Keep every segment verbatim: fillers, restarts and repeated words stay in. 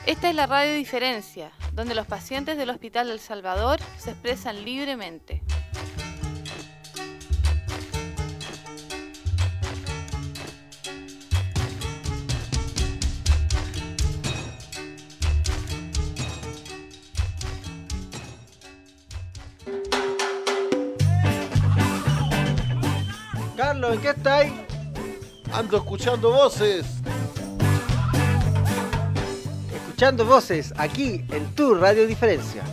Esta es la Radio Diferencia, donde los pacientes del Hospital del Salvador se expresan libremente. Carlos, ¿en qué estáis? Ando escuchando voces. Escuchando voces aquí en tu Radio Diferencia.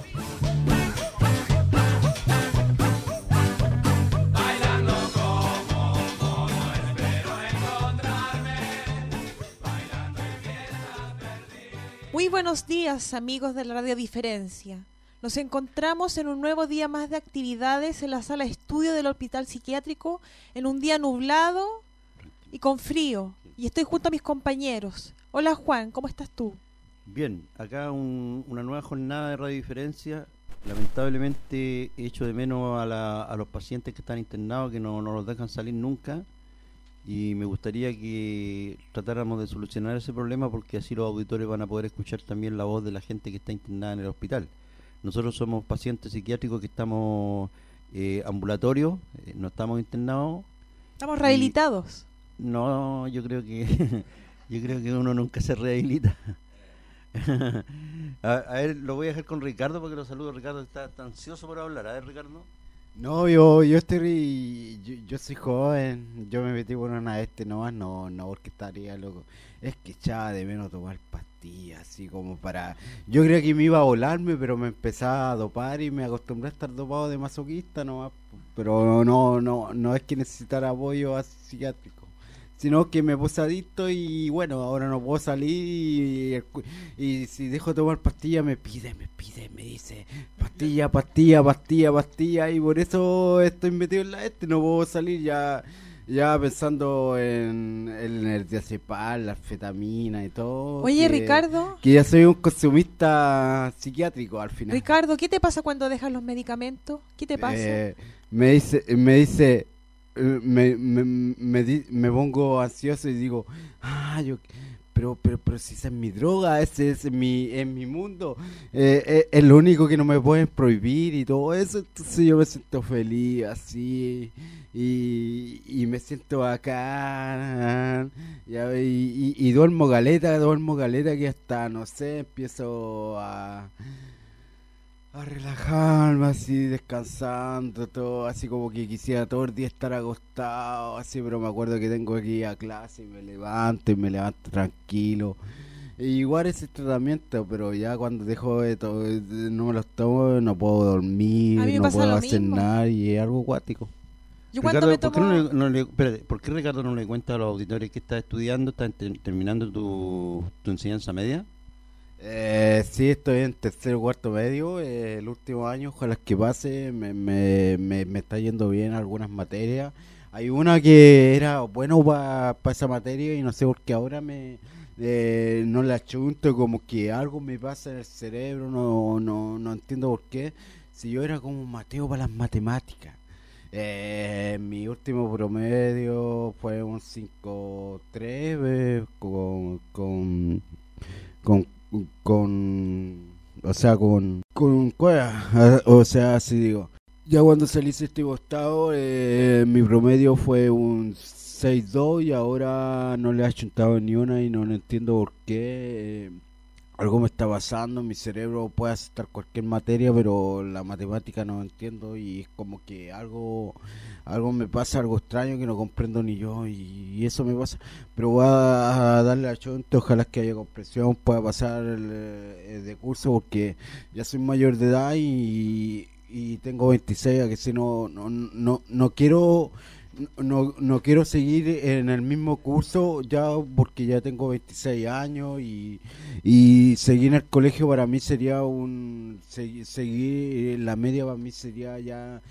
Bailando como mono, espero encontrarme. Bailando en fiesta perdida. Muy buenos días, amigos de la Radio Diferencia. Nos encontramos en un nuevo día más de actividades en la sala de estudio del Hospital Psiquiátrico, en un día nublado y con frío. Y estoy junto a mis compañeros. Hola Juan, ¿cómo estás tú? Bien, acá un, una nueva jornada de Radio Diferencia. Lamentablemente echo de menos a, la, a los pacientes que están internados, que no, no los dejan salir nunca. Y me gustaría que tratáramos de solucionar ese problema, porque así los auditores van a poder escuchar también la voz de la gente que está internada en el hospital. Nosotros somos pacientes psiquiátricos que estamos eh, ambulatorios, eh, no estamos internados. Estamos rehabilitados. No, yo creo que yo creo que uno nunca se rehabilita. a, a ver, lo voy a dejar con Ricardo porque lo saludo. Ricardo está, está ansioso por hablar. A ver, Ricardo. No, yo yo estoy yo, yo soy joven, yo me metí por una de este nomás, no, no porque estaría loco. Es que echaba de menos tomar pastillas, así como para... Yo creía que me iba a volarme, pero me empezaba a dopar y me acostumbré a estar dopado de masoquista nomás. Pero no, no, no es que necesitara apoyo psiquiátrico, sino que me puse adicto y bueno, ahora no puedo salir y, y si dejo de tomar pastillas me pide, me pide, me dice pastilla, pastilla, pastilla, pastilla y por eso estoy metido en la este, no puedo salir ya ya pensando en, en el diazepam, la anfetamina y todo. Oye, que, Ricardo. Que ya soy un consumista psiquiátrico al final. Ricardo, ¿qué te pasa cuando dejas los medicamentos? ¿Qué te pasa? Eh, me dice, me dice... Me, me, me, di, me pongo ansioso y digo, ah, yo, pero, pero, pero si esa es mi droga, ese es mi, es mi mundo, eh, eh, es lo único que no me pueden prohibir y todo eso, entonces yo me siento feliz así y, y me siento bacán y, y, y, y duermo galeta, duermo galeta que hasta, no sé, empiezo a... a relajarme así, descansando, todo así como que quisiera todo el día estar acostado, así, pero me acuerdo que tengo que ir a clase y me levanto y me levanto tranquilo. E igual ese tratamiento, pero ya cuando dejo de todo, no me los tomo, no puedo dormir, no puedo hacer mismo. nada y es algo acuático. Yo Ricardo, me ¿por, tomo... qué no le, no le, espérate, ¿por qué Ricardo no le cuenta a los auditores que está estudiando, está ter, terminando tu, tu enseñanza media? Eh, sí, estoy en tercer o cuarto medio, eh, el último año, ojalá que pase, me, me, me, me está yendo bien algunas materias. Hay una que era bueno para pa esa materia y no sé por qué ahora me eh, no la chunto, como que algo me pasa en el cerebro, no, no, no entiendo por qué. Si yo era como Mateo para las matemáticas. Eh, mi último promedio fue un cinco tres eh, con... con, con con o sea con con cueva, o sea así digo, ya cuando salí séptimo octavo eh, mi promedio fue un seis dos y ahora no le ha chuntado ni una y no, no entiendo por qué. eh, algo me está pasando, mi cerebro puede aceptar cualquier materia pero la matemática no entiendo y es como que algo algo me pasa, algo extraño que no comprendo ni yo y, y eso me pasa, pero voy a darle a chonte, ojalá que haya comprensión, pueda pasar el, el de curso porque ya soy mayor de edad y, y tengo veintiséis, a que si no no no no quiero no no quiero seguir en el mismo curso ya porque ya tengo veintiséis años y y seguir en el colegio para mí sería un seguir, seguir la media para mí sería ya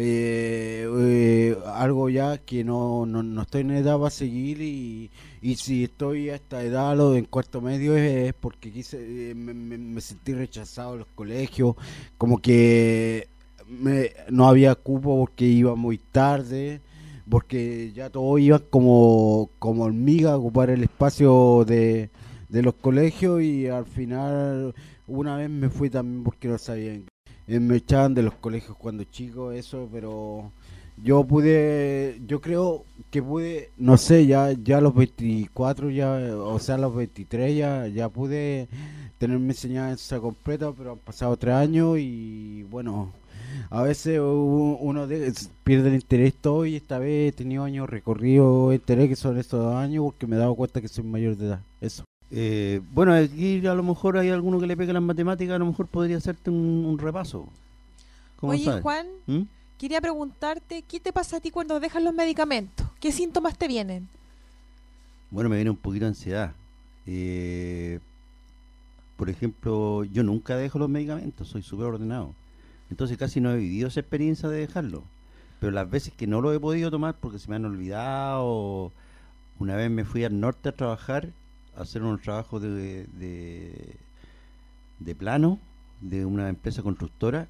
eh, eh, algo ya que no, no no estoy en edad para seguir y, y si estoy a esta edad lo de en cuarto medio es, es porque quise eh, me, me, me sentí rechazado en los colegios, como que me, no había cupo porque iba muy tarde, porque ya todos iban como como hormiga a ocupar el espacio de de los colegios y al final una vez me fui también porque no sabían. Eh, me echaban de los colegios cuando chico, eso, pero yo pude, yo creo que pude, no sé, ya ya a los veinticuatro, ya, o sea, a los veintitrés ya, ya pude tener mi enseñanza completa, pero han pasado tres años y bueno, a veces u- uno de- pierde el interés todo y esta vez he tenido años recorrido interés que son estos dos años porque me he dado cuenta que soy mayor de edad, eso. Eh, bueno, aquí a lo mejor hay alguno que le pegue las matemáticas, a lo mejor podría hacerte un, un repaso. ¿Cómo Oye, sabes? Juan, ¿Mm? quería preguntarte, ¿qué te pasa a ti cuando dejas los medicamentos? ¿Qué síntomas te vienen? Bueno, me viene un poquito de ansiedad. Eh, por ejemplo, yo nunca dejo los medicamentos, soy súper ordenado. Entonces casi no he vivido esa experiencia de dejarlo. Pero las veces que no lo he podido tomar porque se me han olvidado, una vez me fui al norte a trabajar, a hacer un trabajo de, de, de plano de una empresa constructora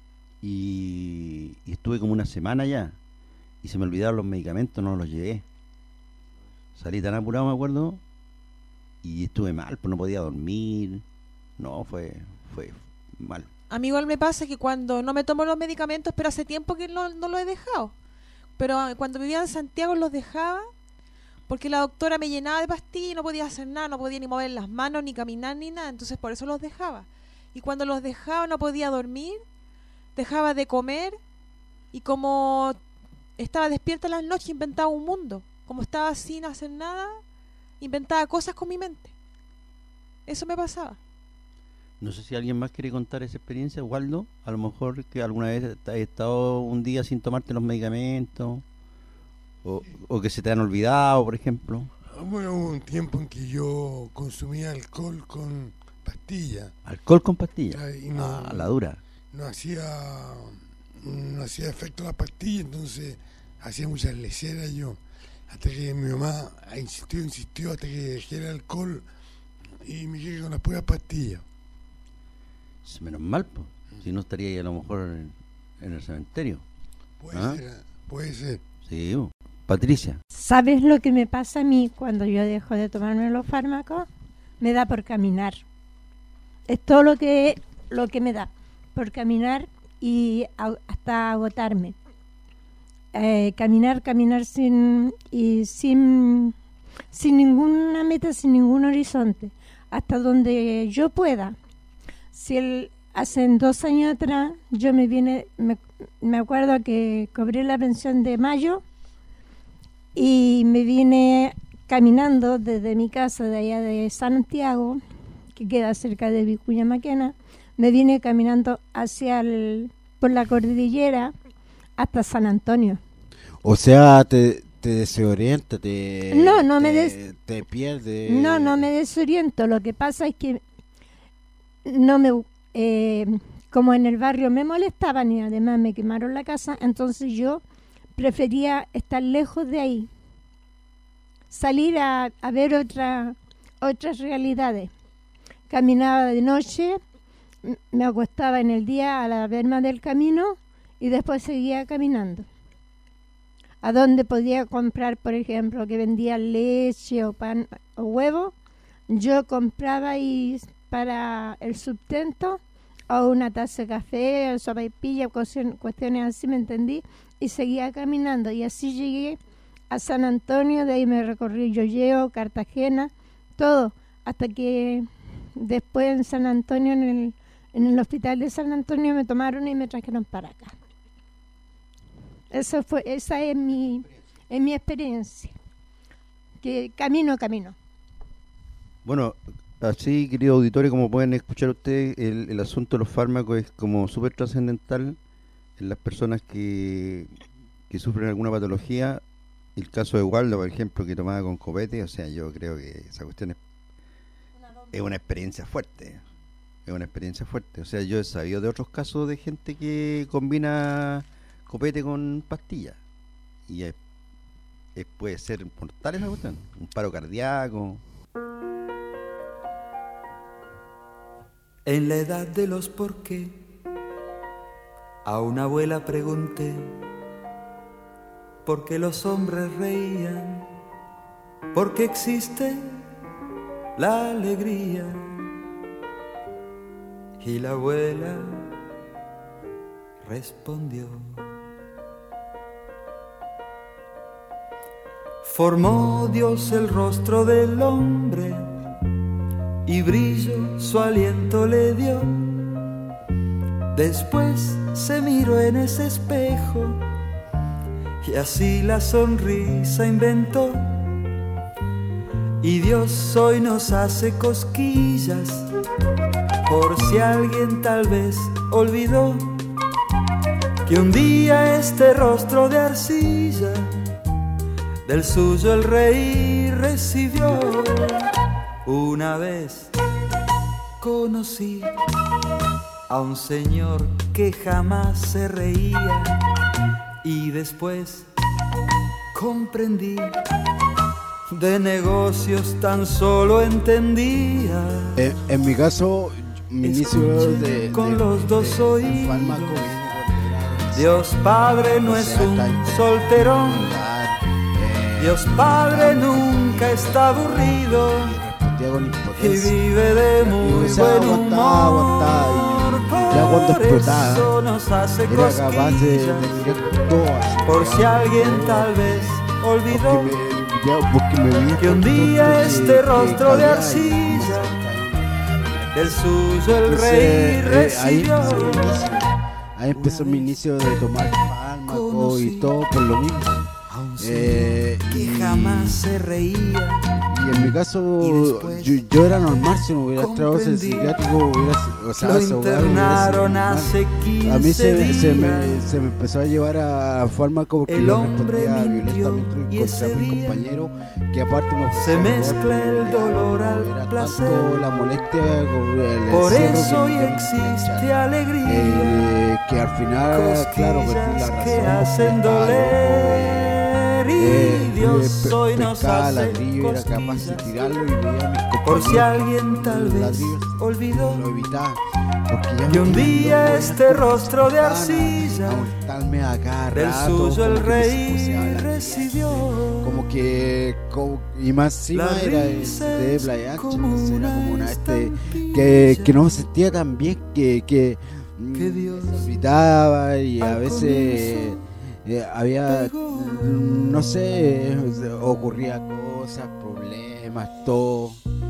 y, y estuve como una semana allá y se me olvidaron los medicamentos, no los llevé. Salí tan apurado, me acuerdo, y estuve mal, pues no podía dormir. No, fue fue mal. A mí igual me pasa que cuando no me tomo los medicamentos, pero hace tiempo que no, no los he dejado. Pero ah, cuando vivía en Santiago los dejaba porque la doctora me llenaba de pastillas y no podía hacer nada, no podía ni mover las manos, ni caminar, ni nada. Entonces por eso los dejaba. Y cuando los dejaba no podía dormir, dejaba de comer y como estaba despierta en las noches inventaba un mundo. Como estaba sin hacer nada, inventaba cosas con mi mente. Eso me pasaba. No sé si alguien más quiere contar esa experiencia, Waldo. A lo mejor que alguna vez has estado un día sin tomarte los medicamentos o, o que se te han olvidado, por ejemplo. Bueno, hubo un tiempo en que yo consumía alcohol con pastillas. Alcohol con pastillas. Ah, y no- Ah, la dura. No hacía no hacía efecto la pastilla, entonces hacía muchas leceras yo. Hasta que mi mamá insistió, insistió, hasta que dejé el alcohol y me quedé con las puras pastillas. Es menos mal, pues. Si no estaría ahí a lo mejor en, en el cementerio. Puede ¿Ah? ser, puede ser. Sí, po. Patricia. ¿Sabes lo que me pasa a mí cuando yo dejo de tomarme los fármacos? Me da por caminar. Es todo lo que lo que me da, por caminar y a- hasta agotarme. Eh, caminar, caminar sin y sin sin ninguna meta, sin ningún horizonte, hasta donde yo pueda. Si el, hace dos años atrás yo me vine, me, me acuerdo que cobré la pensión de mayo y me vine caminando desde mi casa de allá de Santiago, que queda cerca de Vicuña Maquena, me vine caminando hacia el, por la cordillera hasta San Antonio. O sea, te, te desorienta, te, No, no me te, des- te pierde. No, no me desoriento. Lo que pasa es que no me, eh, como en el barrio me molestaban y además me quemaron la casa, entonces yo prefería estar lejos de ahí, salir a, a ver otra, otras realidades. Caminaba de noche, m- me acostaba en el día a la berma del camino y después seguía caminando. A donde podía comprar, por ejemplo, que vendían leche o pan o huevo, yo compraba y para el sustento o una taza de café o sopaipilla, cuestión- cuestiones así, ¿me entendí? Y seguía caminando y así llegué a San Antonio, de ahí me recorrí Llolleo, Cartagena, todo, hasta que después en San Antonio, en el, en el hospital de San Antonio me tomaron y me trajeron para acá. Eso fue, esa es mi, es mi experiencia, que camino, camino. Bueno, así, querido auditorio, como pueden escuchar ustedes, el, el asunto de los fármacos es como súper trascendental en las personas que, que sufren alguna patología. El caso de Waldo, por ejemplo, que tomaba con copete, o sea, yo creo que esa cuestión es, es una experiencia fuerte. Es una experiencia fuerte. O sea, yo he sabido de otros casos de gente que combina copete con pastillas. Y es, es- puede ser mortal esa cuestión. Un paro cardíaco. En la edad de los por qué, a una abuela pregunté por qué los hombres reían, por qué existe la alegría. Y la abuela respondió. Formó Dios el rostro del hombre y brillo su aliento le dio. Después se miró en ese espejo y así la sonrisa inventó. Y Dios hoy nos hace cosquillas por si alguien tal vez olvidó que un día este rostro de arcilla del suyo el rey recibió. Una vez conocí a un señor que jamás se reía y después comprendí, de negocios tan solo entendía. En, en mi caso, mi inicio de, con de, los dos de, oídos. de fármaco vino cuando era Dios Padre no es un solterón. Dios Padre nunca está aburrido y vive de muy buen humor. Ya cuando Por explotaba, eso nos hace era capaz de, de cosquillas, mirar todo así. por si alguien tal vez olvidó Porque me, ya, porque me vi que un tan día tonto este que- rostro que de cabía y- arcilla del suyo el Entonces, rey eh, ahí recibió. empezó mi inicio. Ahí empezó mi inicio de tomar fármaco y todo por lo mismo. Eh, Que y- jamás se reía. Y en mi caso, Y después yo, yo era normal si no hubiera entrado ese comprendí. psiquiátrico, hubiera, o sea, Lo ese hogar hubiera sido internaron normal. hace quince A mí se, días. se, me, se me empezó a llevar a fármaco porque El yo hombre respondía mintió violentamente y contra ese mi día compañero, que aparte me se ofrecía mezcla alcohol, el y dolor ya al era placer. tanto la molestia con el Por encierro eso que hoy yo no existe podía echar. alegría. Eh, que al final, claro, perdí la Cosquillas razón que porque hacen estaba loco, doler. Y eh, Dios eh, hoy nos pescaba hace ladrillo, era capaz de cosquillas. tirarlo y veía a mis Por si compañeros alguien tal vez ladrillos, olvidó lo evitaba porque ya que me un tenían día loco, este eran rostro de ganas arcilla a hurtarme a cada del rato, suyo el como que me rey psicoseaba la recibió. vida, como que como- y más encima La era de, risa de es Playa Ancha, como entonces era una como una este estampilla que, que no me sentía tan bien, que, que, mm, que Dios gritaba y a al veces comienzo eh, había, mm, no sé, ocurría cosas, problemas, todo.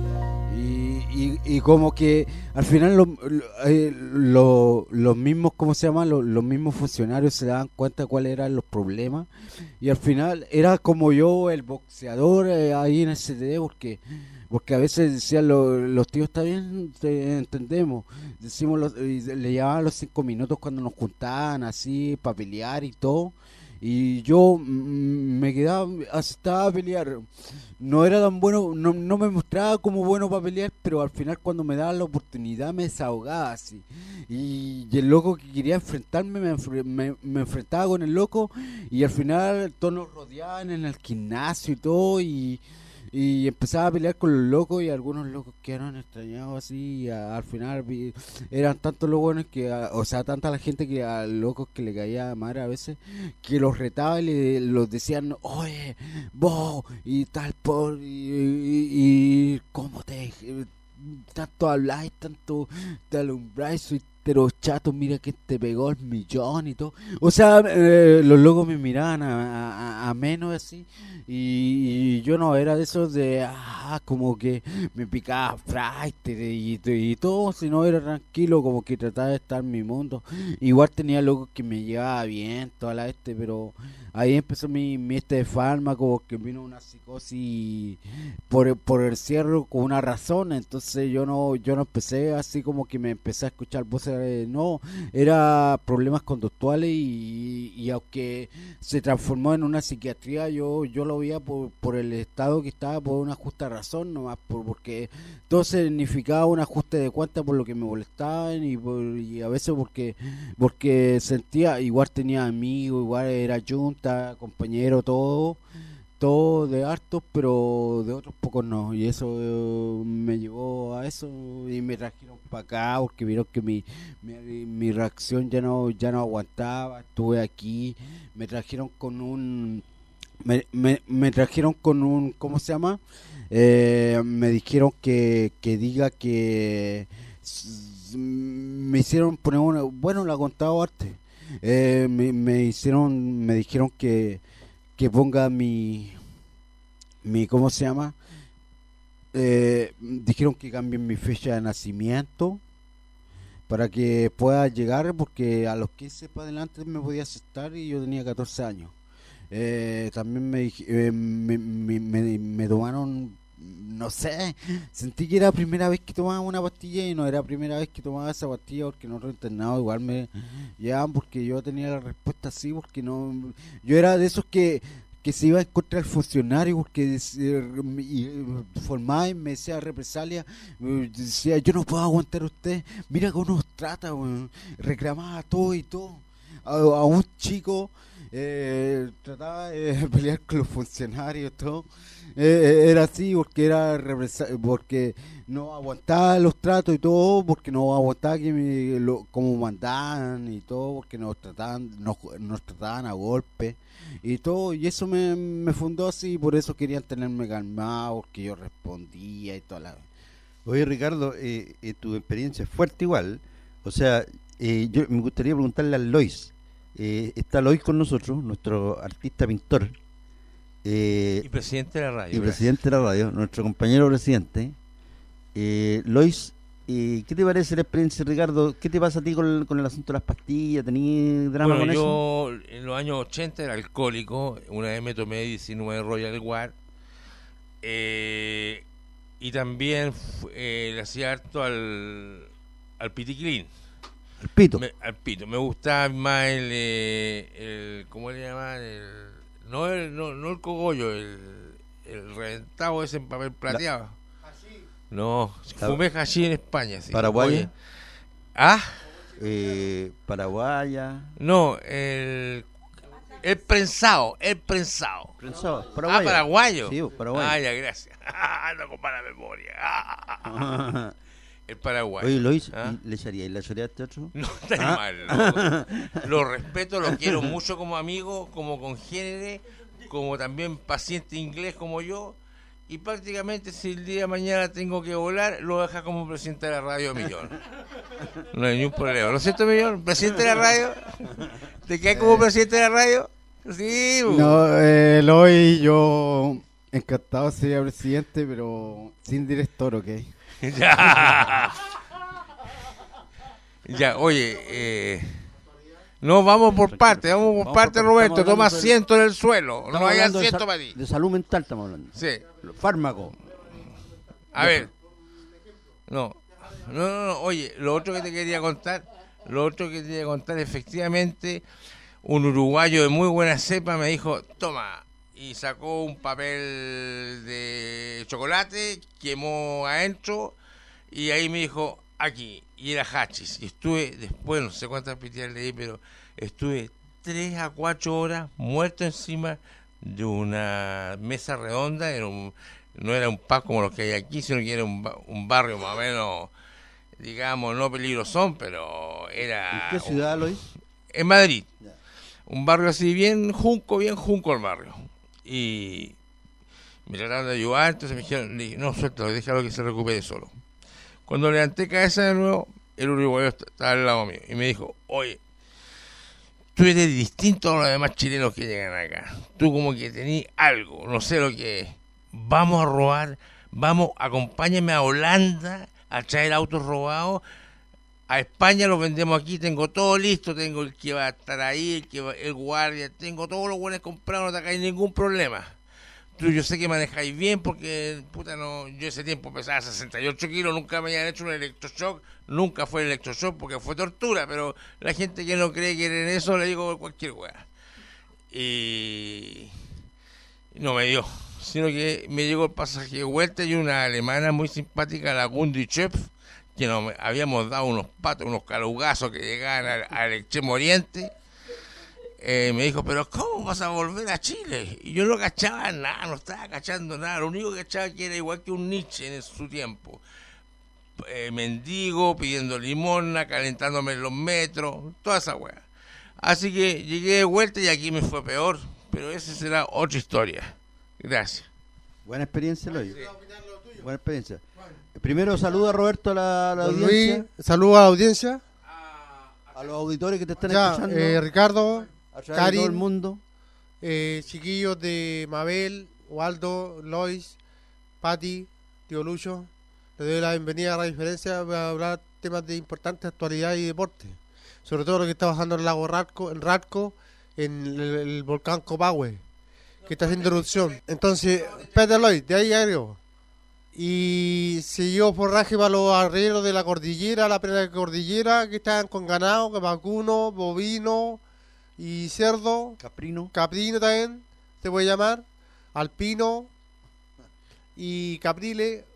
Y, y, y como que al final lo- lo- eh, lo- los mismos, ¿cómo se llama? Los, los mismos funcionarios se daban cuenta cuáles eran los problemas. Y al final era como yo, el boxeador eh, ahí en el C T D, porque porque a veces decían lo- los tíos, está bien, te entendemos. Decimos los- y le llamaban los cinco minutos cuando nos juntaban así para pelear y todo. Y yo mm, me quedaba, aceptaba a pelear. No era tan bueno, no, no me mostraba como bueno para pelear, pero al final cuando me daban la oportunidad me desahogaba así. Y, y el loco que quería enfrentarme, me, enfre- me, me enfrentaba con el loco y al final todos nos rodeaban en el gimnasio y todo y, y empezaba a pelear con los locos y algunos locos quedaron extrañados así y a- al final vi- eran tantos los buenos que, a- o sea, tanta la gente que a locos que le caía mal a veces que los retaba y le, los decían, oye, vos, y tal por, y, y, y cómo te, tanto habláis, tanto te alumbráis, soy pero chato, mira que te pegó el millón y todo. O sea, eh, los locos me miraban a, a, a menos así y, y yo no era de esos de, ah, como que me picaba fraite y, y todo, sino era tranquilo, como que trataba de estar en mi mundo. Igual tenía locos que me llevaba bien, toda la este, pero ahí empezó mi, mi este de fármaco, porque vino una psicosis por, por el cierre con una razón, entonces yo no, yo no empecé así como que me empecé a escuchar voces, eh, no, era problemas conductuales y, y aunque se transformó en una psiquiatría, yo, yo lo veía por, por el estado que estaba, por una justa razón, nomás por, porque todo significaba un ajuste de cuenta por lo que me molestaban y, por, y a veces porque porque sentía, igual tenía amigos, igual era junta, compañero, todo, todo de hartos, pero de otros pocos no, y eso eh, me llevó a eso y me trajeron para acá porque vieron que mi, mi, mi reacción ya no, ya no aguantaba, estuve aquí, me trajeron con un me, me, me trajeron con un, ¿cómo se llama? Eh, me dijeron que, que diga que s- me hicieron poner una, bueno, la contaba antes. Eh, me, me hicieron, me dijeron que, que ponga mi, mi, ¿cómo se llama? Eh, dijeron que cambien mi fecha de nacimiento para que pueda llegar, porque a los quince para adelante me podía aceptar y yo tenía catorce años. Eh, también me, dij- eh, me, me, me, me tomaron, no sé, sentí que era la primera vez que tomaba una pastilla y no era la primera vez que tomaba esa pastilla, porque en otro internado igual me llevaban porque yo tenía la respuesta así, porque no, yo era de esos que que se iba a encontrar el funcionario porque des- eh, y, eh, formaba y me decía represalia, eh, decía yo no puedo aguantar a usted, mira cómo nos trata, weón. Reclamaba todo y todo a, a un chico, eh, trataba de pelear con los funcionarios, todo. Eh, era así porque era represa- porque no aguantaba los tratos y todo, porque no aguantaba que me, lo, como mandaban y todo, porque nos trataban nos, nos trataban a golpe y todo, y eso me, me fundó así, y por eso querían tenerme calmado, porque yo respondía y toda la... Oye, Ricardo, eh, eh, tu experiencia es fuerte igual. O sea, eh, yo me gustaría preguntarle a Lois. Eh, está Lois con nosotros, nuestro artista pintor. Eh, Y presidente de la radio. y gracias. presidente de la radio, nuestro compañero presidente. Eh, Lois, eh, ¿qué te parece la experiencia, Ricardo? ¿Qué te pasa a ti con el, con el asunto de las pastillas? ¿Tenías drama Bueno, con eso? yo en los años ochenta era alcohólico. Una vez me tomé diecinueve Royal Guard. Eh, y también fu- eh, le hacía harto al, al piticlín. El pito. Me, al pito. Me gustaba más el, eh, el ¿cómo le llaman? El, no, el, no, no el cogollo, el, el reventado ese en papel plateado. No, La- fumé hachís en España. Sí. ¿Paraguaya? Oye. ¿Ah? Eh, Paraguaya. No, el, el prensado, el prensado. Prensado, Ah, paraguayo. paraguayo. Sí, paraguayo. Ah, ya, gracias. Ando con mala memoria. Ah, el paraguayo. Oye, Lois, ¿Ah? ¿y ¿le echaría la choreada a este otro? No, está ¿Ah? mal. Lo, lo respeto, lo quiero mucho como amigo, como congénere, como también paciente inglés como yo. Y prácticamente si el día de mañana tengo que volar, lo deja como presidente de la radio Millón. No hay ningún problema. ¿Lo siento, Millón? ¿Presidente de la radio? ¿Te quedas como presidente de la radio? Sí. bu. No, eh, Eloy, yo encantado sería presidente, pero sin director, ¿ok? Ya. Ya, oye, eh, no, vamos por parte, vamos por Vamos parte, por- Roberto. estamos Toma hablando de- asiento en el suelo. Estamos No hay hablando de asiento sal- para ti. De salud mental estamos hablando. Sí. Fármaco. A ver. No. No, no, no. Oye, lo otro que te quería contar, lo otro que te quería contar, efectivamente, un uruguayo de muy buena cepa me dijo, toma, y sacó un papel de chocolate, quemó adentro, y ahí me dijo, aquí, y era hachís. Y estuve, después, no sé cuántas pastillas leí, pero estuve tres a cuatro horas muerto encima de una mesa redonda, era un, no era un pub como los que hay aquí, sino que era un, ba- un barrio más o menos, digamos, no peligrosón, pero era... ¿En qué ciudad, Lois? En Madrid. Un barrio así, bien junco, bien junco el barrio. Y me trataron de ayudar, entonces me dijeron, le dije, no, suéltalo, déjalo que se recupere solo. Cuando levanté cabeza de nuevo, el uruguayo est- estaba al lado mío y me dijo, oye, tú eres distinto a los demás chilenos que llegan acá. Tú como que tenés algo, no sé lo que es. Vamos a robar, vamos, acompáñame a Holanda a traer autos robados. A España los vendemos aquí, tengo todo listo, tengo el que va a estar ahí, el que va, el guardia, tengo todos los buenos comprados, no te hay ningún problema. Tú, yo sé que manejáis bien porque, puta, no, yo ese tiempo pesaba sesenta y ocho kilos, nunca me habían hecho un electroshock, nunca fue electroshock porque fue tortura, pero la gente que no cree que en eso le digo cualquier weá. Y no me dio, sino que me llegó el pasaje de vuelta y una alemana muy simpática, la Gundi Chef, que nos habíamos dado unos patos, unos calugazos que llegaban al, al extremo oriente. Eh, me dijo, pero ¿cómo vas a volver a Chile? Y yo no cachaba nada, no estaba cachando nada. Lo único que cachaba que era igual que un Nietzsche en su tiempo. Eh, mendigo, pidiendo limosna, calentándome en los metros, toda esa weá. Así que llegué de vuelta y aquí me fue peor, pero esa será otra historia. Gracias. Buena experiencia, Eloy. Buena experiencia. Primero saluda, Roberto, a la, a la Don audiencia. Luis, saluda a la audiencia. A los auditores que te están Ya, escuchando. eh, Ricardo, a través de Karin, todo el mundo. eh, chiquillos de Mabel, Waldo, Lois, Patti, Tío Lucho. Les doy la bienvenida a la diferencia. Voy a hablar temas de importante actualidad y deporte. Sobre todo lo que está pasando en el lago Radco, en Radco, en el, el volcán Copahue, que está haciendo erupción. Entonces, Peter Lloyd, de ahí agrego. Y siguió forraje para los arrieros de la cordillera, la plena cordillera, que están con ganado, que vacuno, bovino y cerdo. Caprino. Caprino también, se puede llamar. Alpino y caprile.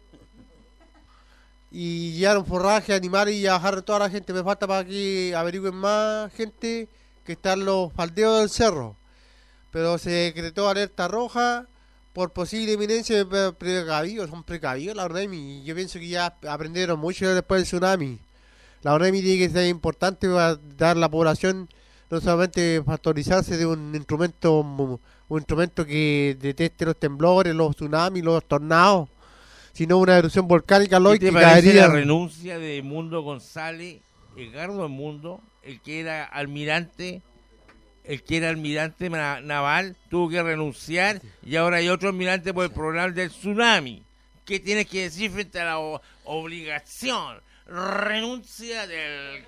Y llevaron forraje, animales y bajaron toda la gente. Me falta para que averigüen más gente que están los faldeos del cerro. Pero se decretó alerta roja por posible eminencia de precavidos. Son precavidos la ONEMI. Yo pienso que ya aprendieron mucho después del tsunami. La ONEMI tiene que ser importante para dar a la población no solamente factorizarse de un instrumento un instrumento que detecte los temblores, los tsunamis, los tornados, sino una erupción volcánica ¿Qué te que parece caería. la renuncia de Mundo González, Edgardo Mundo, el que era almirante, el que era almirante na- naval, tuvo que renunciar y ahora hay otro almirante por el programa del tsunami? ¿Qué tienes que decir frente a la o- obligación, renuncia del...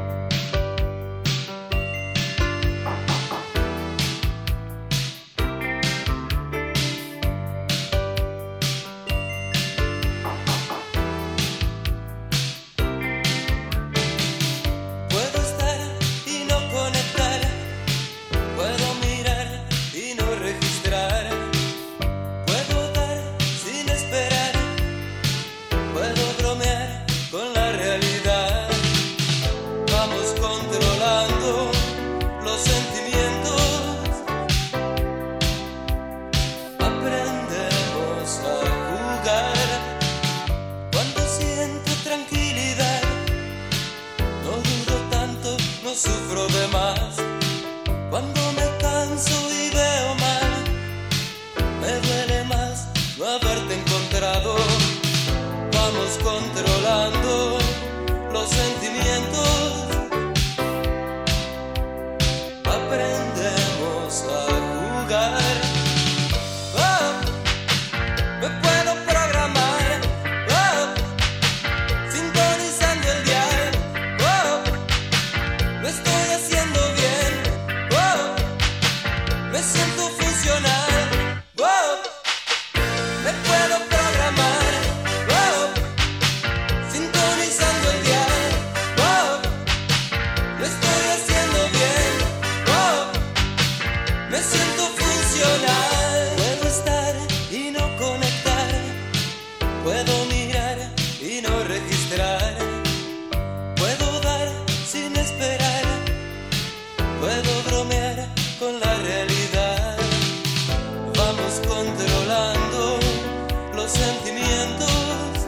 Puedo estar y no conectar, puedo mirar y no registrar, puedo dar sin esperar, puedo bromear con la realidad. Vamos controlando los sentimientos, aprendemos a jugar. Cuando siento tranquilidad, no duro tanto, no sufro de más. Cuando me canso y veo mal, me duele más no haberte encontrado. Vamos controlando los sentimientos, aprendemos a jugar. Oh, me puedo programar, oh, sintonizando el dial. Oh, lo estoy haciendo bien. Oh, me siento funcional. Oh, me puedo programar. Oh, sintonizando el dial. Oh, lo estoy haciendo bien. Oh, me siento funcional. Puedo estar y no conectar, puedo mirar y no registrar, puedo dar sin esperar, puedo bromear con la realidad. Vamos controlando los sentimientos,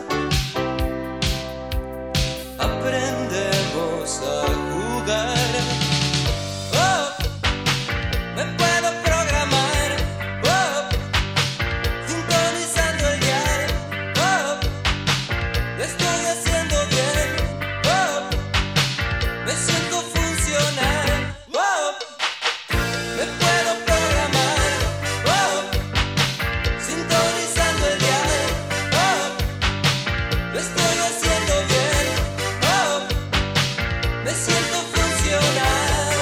aprendemos a jugar. Oh, me puedo programar. Oh, sintonizando el dial. Oh, lo estoy haciendo bien. Oh, me siento funcional. Oh, me puedo programar. Oh, sintonizando el dial. Oh, lo estoy haciendo bien. Oh, me siento funcional.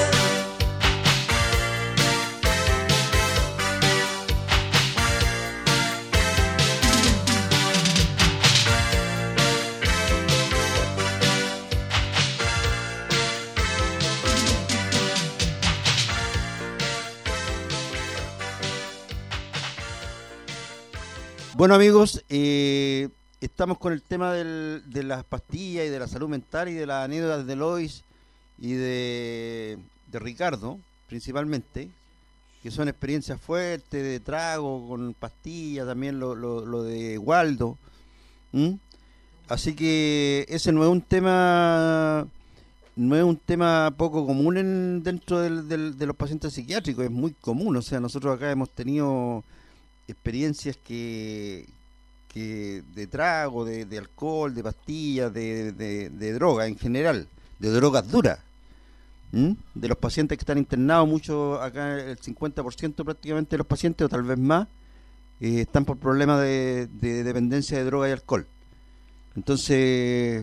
Bueno, amigos, eh, estamos con el tema del- de las pastillas y de la salud mental y de las anécdotas de Lois y de, de Ricardo, principalmente, que son experiencias fuertes de trago con pastillas, también lo, lo, lo de Waldo. ¿Mm? Así que ese no es un tema no es un tema poco común en, dentro del, del, de los pacientes psiquiátricos, es muy común. O sea, nosotros acá hemos tenido experiencias que, que de trago, de, de alcohol, de pastillas, de, de, de droga en general, de drogas duras. ¿Mm? De los pacientes que están internados, muchos acá, el cincuenta por ciento prácticamente de los pacientes, o tal vez más, eh, están por problemas de, de dependencia de droga y alcohol. Entonces,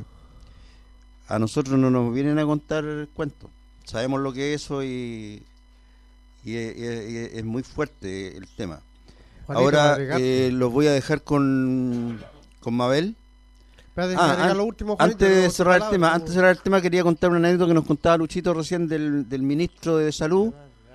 a nosotros no nos vienen a contar cuentos. Sabemos lo que es eso y, y, y, y es muy fuerte el tema. Juanito, Ahora eh, los voy a dejar con, con Mabel. Espérate, Ah, agregar an- lo último, Juanito, antes de lo- cerrar el palabra, tema, como- antes de cerrar el tema quería contar una anécdota que nos contaba Luchito recién del, del ministro de Salud,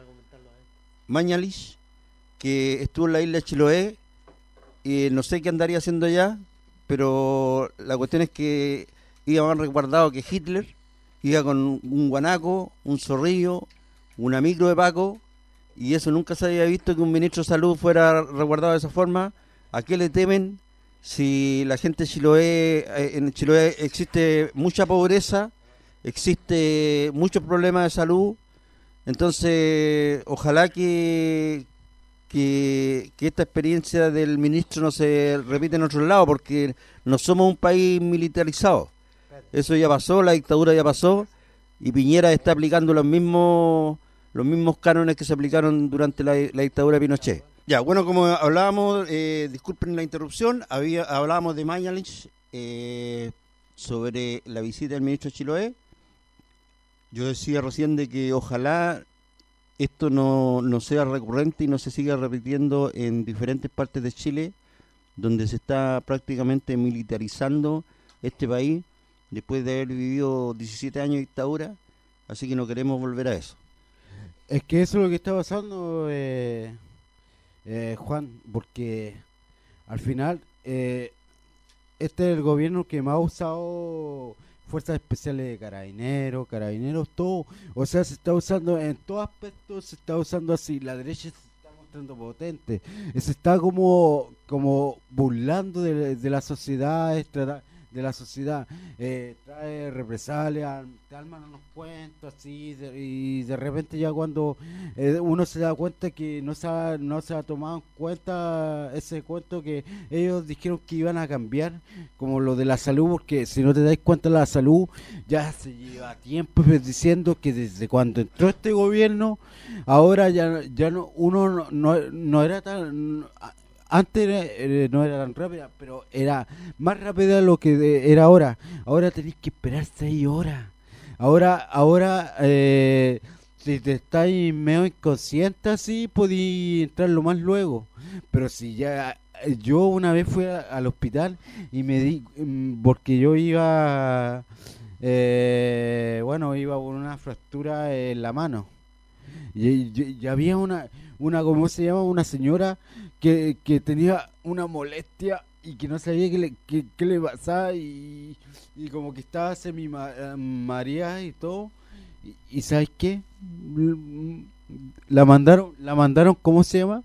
Mañalich, que estuvo en la isla de Chiloé y no sé qué andaría haciendo allá, pero la cuestión es que iba más resguardado que Hitler, iba con un guanaco, un zorrillo, una micro de Paco, y eso nunca se había visto que un ministro de Salud fuera resguardado de esa forma. ¿A qué le temen? Si la gente de Chiloé, eh, en Chiloé existe mucha pobreza, existe muchos problemas de salud, entonces ojalá que, que, que esta experiencia del ministro no se repita en otro lado, porque no somos un país militarizado. Eso ya pasó, la dictadura ya pasó, y Piñera está aplicando los mismos los mismos cánones que se aplicaron durante la, la dictadura de Pinochet. Ya, bueno, como hablábamos, eh, disculpen la interrupción, había hablábamos de Mañalich eh, sobre la visita del ministro de Chiloé. Yo decía recién de que ojalá esto no, no sea recurrente y no se siga repitiendo en diferentes partes de Chile, donde se está prácticamente militarizando este país después de haber vivido diecisiete años de dictadura, así que no queremos volver a eso. Es que eso es lo que está pasando, eh, eh, Juan, porque al final eh, este es el gobierno que más ha usado fuerzas especiales de carabineros, carabineros, todo, o sea, se está usando en todos aspectos, se está usando así, la derecha se está mostrando potente, se está como como burlando de, de la sociedad, trata- de la sociedad, eh, trae represalias, te arman unos cuentos así, de- y de repente ya cuando eh, uno se da cuenta que no se ha, no se ha tomado en cuenta ese cuento que ellos dijeron que iban a cambiar, como lo de la salud, porque si no te dais cuenta la salud ya se lleva tiempo pues, diciendo que desde cuando entró este gobierno, ahora ya, ya no, uno no, no, no era tan... Antes eh, no era tan rápida, pero era más rápida de lo que de- era ahora. Ahora tenéis que esperar seis horas. Ahora, ahora eh, si te estáis medio inconsciente así, podéis entrar lo más luego. Pero si ya... eh, Yo una vez fui a- al hospital y me di... mm, Porque yo iba... eh, bueno, iba con una fractura en la mano. Y, y- y había una, una, ¿cómo se llama? Una señora que, que tenía una molestia y que no sabía qué le, qué, qué le pasaba y, y como que estaba semi mareada y todo. Y, y ¿sabes qué? L- La mandaron, la mandaron, ¿cómo se llama?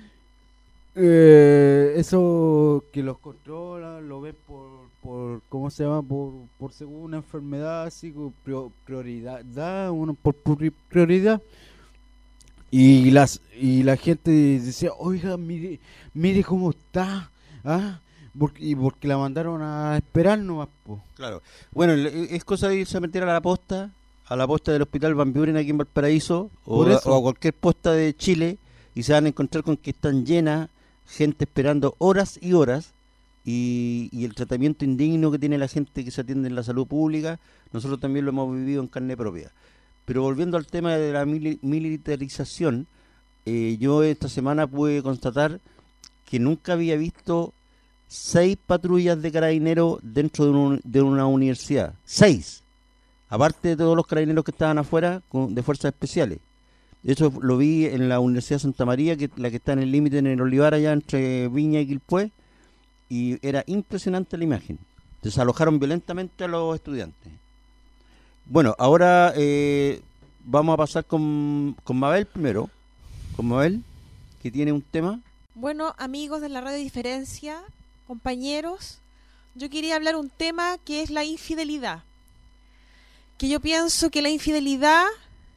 Eh, eso que los controlan, lo ven por, por ¿cómo se llama? Por, por según una enfermedad, así, con prio- prioridad, da uno por pri- prioridad. Y las y la gente decía, oiga, mire, mire cómo está, ¿ah? Porque, y porque la mandaron a esperar nomás, po. Claro. Bueno, le- es cosa de irse a meter a la posta, a la posta del Hospital Van Buren aquí en Valparaíso, o, Por a- eso. o a cualquier posta de Chile, y se van a encontrar con que están llenas, gente esperando horas y horas, y, y el tratamiento indigno que tiene la gente que se atiende en la salud pública, nosotros también lo hemos vivido en carne propia. Pero volviendo al tema de la mili- militarización, eh, yo esta semana pude constatar que nunca había visto seis patrullas de carabineros dentro de, un- de una universidad. Seis. Aparte de todos los carabineros que estaban afuera con- de fuerzas especiales. Eso lo vi en la Universidad de Santa María, que la que está en el límite en el Olivar, allá entre Viña y Quilpué, y era impresionante la imagen. Desalojaron violentamente a los estudiantes. Bueno, ahora eh, vamos a pasar con, con Mabel primero. Con Mabel, que tiene un tema. Bueno, amigos de la Radio Diferencia, compañeros, yo quería hablar un tema que es la infidelidad. que yo pienso que la infidelidad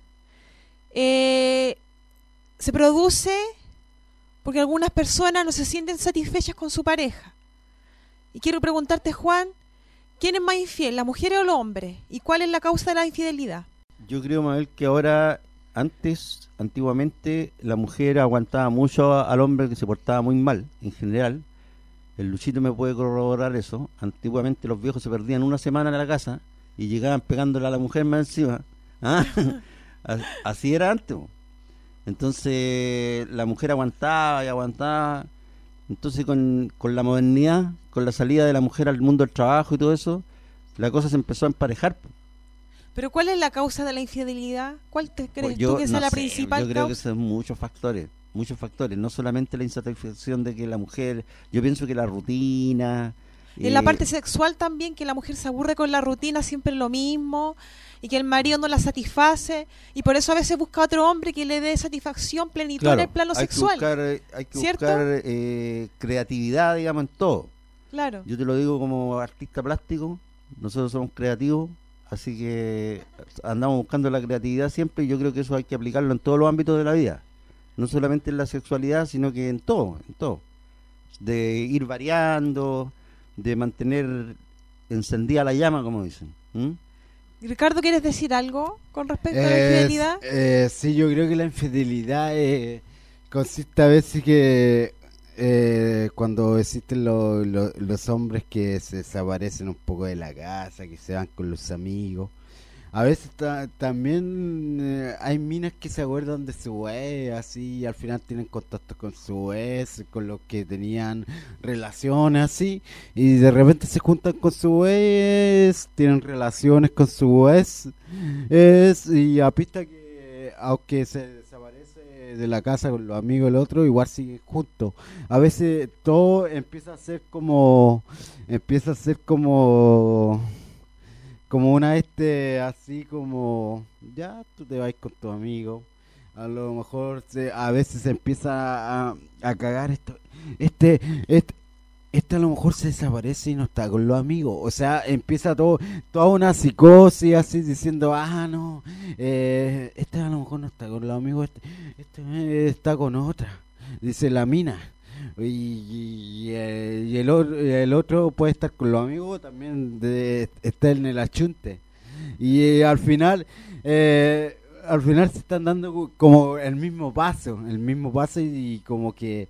eh, se produce porque algunas personas no se sienten satisfechas con su pareja. Y quiero preguntarte, Juan, ¿quién es más infiel, la mujer o el hombre? ¿Y cuál es la causa de la infidelidad? Yo creo, Mabel, que ahora, antes, antiguamente, la mujer aguantaba mucho a- al hombre que se portaba muy mal, en general. El Luchito me puede corroborar eso. Antiguamente los viejos se perdían una semana en la casa y llegaban pegándole a la mujer más encima. ¿Ah? As- Así era antes, po. Entonces la mujer aguantaba y aguantaba. Entonces con, con la modernidad, con la salida de la mujer al mundo del trabajo y todo eso, la cosa se empezó a emparejar, po. ¿Pero cuál es la causa de la infidelidad? ¿Cuál te crees Pues yo tú que sea no la sé, principal yo creo que causa? son muchos factores, muchos factores, no solamente la insatisfacción de que la mujer, yo pienso que la rutina, En la eh, parte sexual también, que la mujer se aburre con la rutina, siempre lo mismo, y que el marido no la satisface, y por eso a veces busca otro hombre que le dé satisfacción, plenitud claro, en el plano hay sexual. que buscar, eh, hay que ¿cierto? buscar eh, creatividad, digamos, en todo. Claro. Yo te lo digo como artista plástico, nosotros somos creativos, así que andamos buscando la creatividad siempre, y yo creo que eso hay que aplicarlo en todos los ámbitos de la vida, no solamente en la sexualidad, sino que en todo, en todo, de ir variando, de mantener encendida la llama, como dicen. ¿Mm? Ricardo, ¿quieres decir algo con respecto a la Eh, infidelidad? eh, sí, yo creo que la infidelidad eh, consiste a veces que eh, cuando existen lo- lo- los hombres que se desaparecen un poco de la casa, que se van con los amigos. A veces ta- también eh, hay minas que se acuerdan de su ex, así, y al final tienen contacto con su ex, con los que tenían relaciones, así, y de repente se juntan con su ex, tienen relaciones con su ex, es, y a pista que, aunque se desaparece de la casa con los amigos del otro, igual siguen juntos. A veces todo empieza a ser como, empieza a ser como... como una este así como ya tú te vas con tu amigo, a lo mejor se, a veces se empieza a, a cagar esto este este este a lo mejor se desaparece y no está con los amigos, o sea, empieza todo toda una psicosis así diciendo, ah no, eh, este a lo mejor no está con los amigos, este, este eh, está con otra, dice la mina. Y, y, eh, y el, or- el otro puede estar con los amigos, también de, está en el achunte. Y eh, al final, eh, al final se están dando co- como el mismo paso, el mismo paso y, y como que,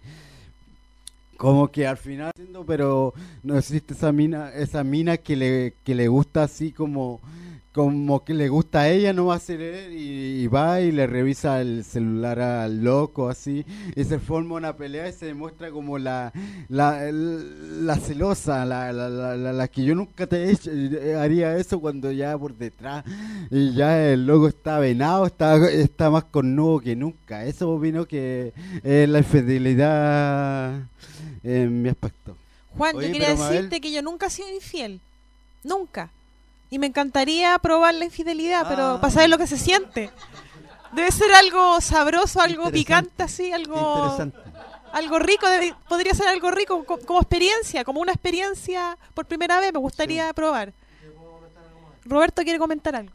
como que al final, pero no existe esa mina, esa mina que le, que le gusta así como, como que le gusta a ella, no va a ser él, y, y va y le revisa el celular al loco así, y se forma una pelea y se demuestra como la la, la celosa, la, la, la, la- la que yo nunca te he hecho, eh, haría eso cuando ya por detrás, y ya el loco está venado, está, está más cornudo que nunca. Eso opino que es la infidelidad en mi aspecto. Juan, Oye, yo quería pero, Mabel, decirte que yo nunca he sido infiel. Nunca. Y me encantaría probar la infidelidad, Ah. pero para saber lo que se siente. Debe ser algo sabroso, algo Interesante, picante, así, algo interesante. algo rico. debe- podría ser algo rico co- como experiencia, como una experiencia por primera vez. Me gustaría probar. Roberto quiere comentar algo.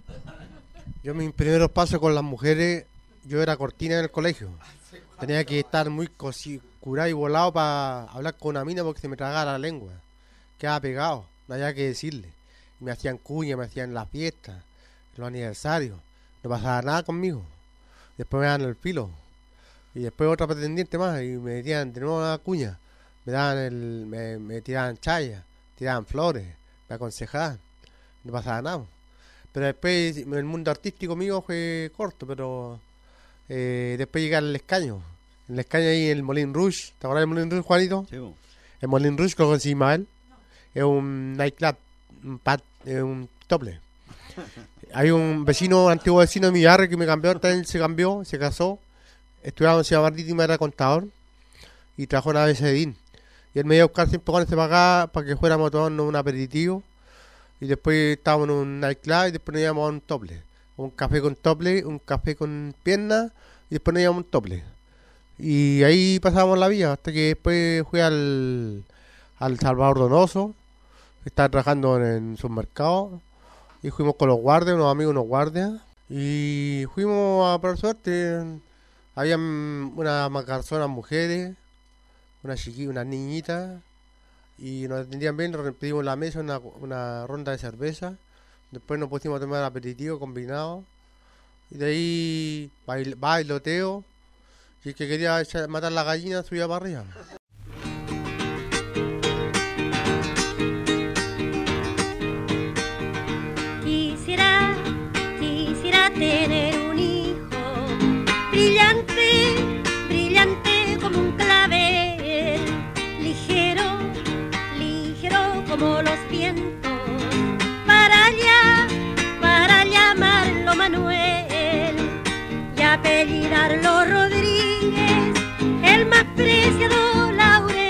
Yo mis primeros pasos con las mujeres, yo era cortina en el colegio. Tenía que estar muy cosi- curado y volado para hablar con una mina porque se me tragara la lengua. Quedaba pegado, no había que decirle. Me hacían cuña, me hacían las fiestas, los aniversarios. No pasaba nada conmigo. Después me daban el filo. Y después otra pretendiente más y me metían de nuevo una cuña. Me daban el, me, me tiraban chayas, tiraban flores, me aconsejaban. No pasaba nada. Pero después el mundo artístico mío fue corto, pero eh, después llegué al Escaño. En el Escaño ahí en el Moulin Rouge. ¿Te acuerdas del Moulin Rouge, Juanito? Sí, bo. El Moulin Rouge que lo conocí Ismael. Es un nightclub, un, pat, eh, un tople. Hay un vecino, un antiguo vecino de mi barrio que me cambió, también se cambió, se casó. Estudiaba en Ciudad Marítima, era contador y trabajó en A B C D I N. Y él me iba a buscar siempre cuando se pagaba para que fuéramos a tomarnos un aperitivo. Y después estábamos en un nightclub y después nos íbamos a un tople. Un café con tople, un café con piernas y después nos íbamos a un tople. Y ahí pasábamos la vida hasta que después fui al, al Salvador Donoso. Estaba trabajando en el supermercado y fuimos con los guardias, unos amigos, unos guardias, y fuimos a probar suerte. Habían unas personas, mujeres, una chiquilla, unas niñitas, y nos atendían bien, nos pedimos la mesa, una, una ronda de cerveza, después nos pusimos a tomar aperitivo combinado, y de ahí bail, bailoteo, y el que quería echar- matar la gallina subía para arriba. Quisiera, quisiera tener un hijo brillante, brillante como un clavel, ligero, ligero como los vientos, para allá, para llamarlo Manuel y apellidarlo Rodríguez, el más preciado laurel.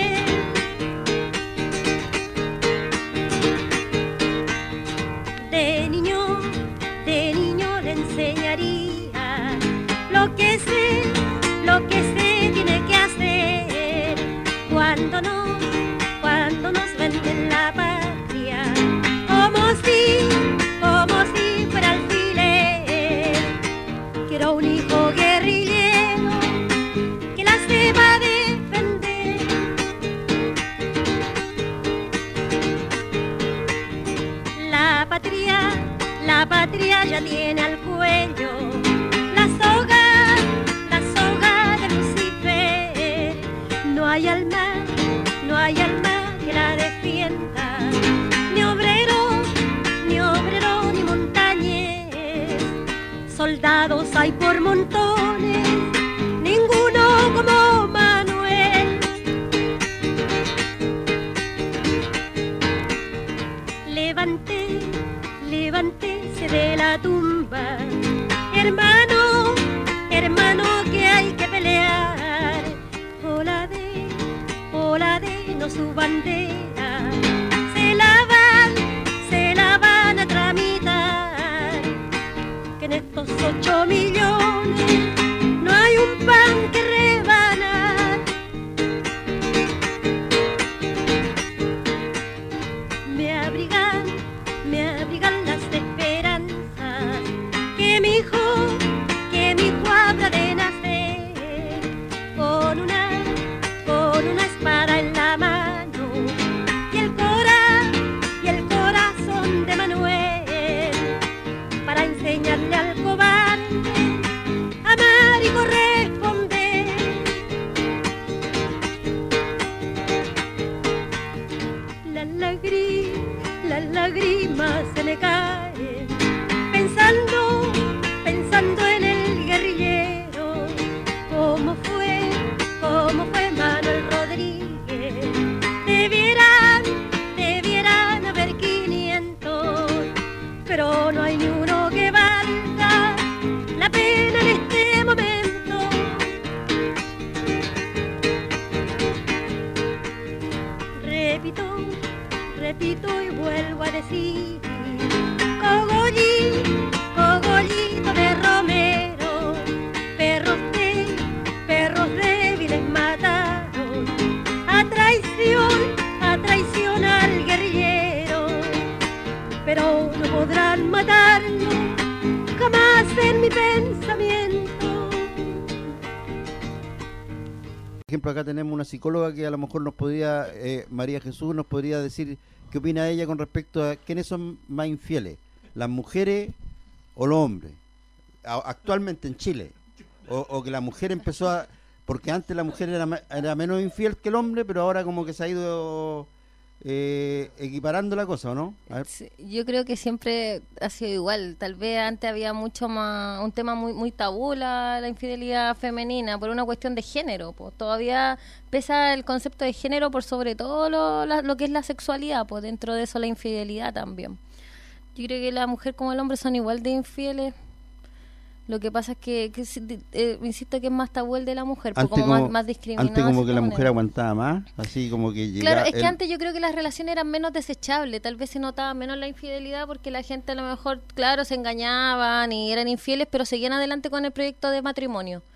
De niño, de niño le enseñaría lo que sé, lo que sé tiene que hacer cuando no, cuando nos venden la patria, como si, como si fuera alfiler. Quiero un hijo guerrillero que la sepa defender. La patria, la patria ya tiene al cuello la soga, la soga de Lucifer. No hay alma, no hay alma que la defienda, ni obrero, ni obrero, ni montañés. Soldados hay por montones, ninguno como Manuel. Levante, levántese de la tumba, hermano, hermano, que hay que pelear. Ola de, ola de, no su bandera, se la van, se la van a tramitar. Que en estos ocho millones no hay un pan que rebanar. Me abrigan, me abrigan las esperanzas que mi hijo, que mi hijo habrá de nacer con una, con una espada en la mano y el cora, y el corazón de Manuel para enseñarle al cobarde a amar y corresponder. Las lágrimas, las lágrimas se me caen pensando, pensando en el guerrillero, cómo fue, cómo fue Manuel Rodríguez. Debieran, debieran haber quinientos, pero no hay ni uno que valga la pena en este momento. Repito, repito y vuelvo a decir, Cogollí, cogollito de Romero, perros de, perros débiles mataron, a traición, a traición al guerrillero, pero no podrán matarlo jamás en mi pensamiento. Por ejemplo, acá tenemos una psicóloga que a lo mejor nos podría, eh, María Jesús, nos podría decir qué opina ella con respecto a quiénes son más infieles, las mujeres o los hombres, a- actualmente en Chile, o, o que la mujer empezó a, porque antes la mujer era, ma- era menos infiel que el hombre, pero ahora como que se ha ido eh, equiparando la cosa, ¿o no? A ver. Sí, yo creo que siempre ha sido igual. Tal vez antes había mucho más, un tema muy muy tabú la, la infidelidad femenina por una cuestión de género. Pues todavía pesa el concepto de género por sobre todo lo, la- lo que es la sexualidad, pues dentro de eso la infidelidad también. Yo creo que la mujer como el hombre son igual de infieles. Lo que pasa es que, que sí, eh, insisto que es más tabú el de la mujer, pues como, más, más discriminado. antes como de que esa la manera. mujer aguantaba más, así como que llegaba... Claro, es que el- antes yo creo que las relaciones eran menos desechables, tal vez se notaba menos la infidelidad porque la gente a lo mejor, claro, se engañaban y eran infieles, pero seguían adelante con el proyecto de matrimonio.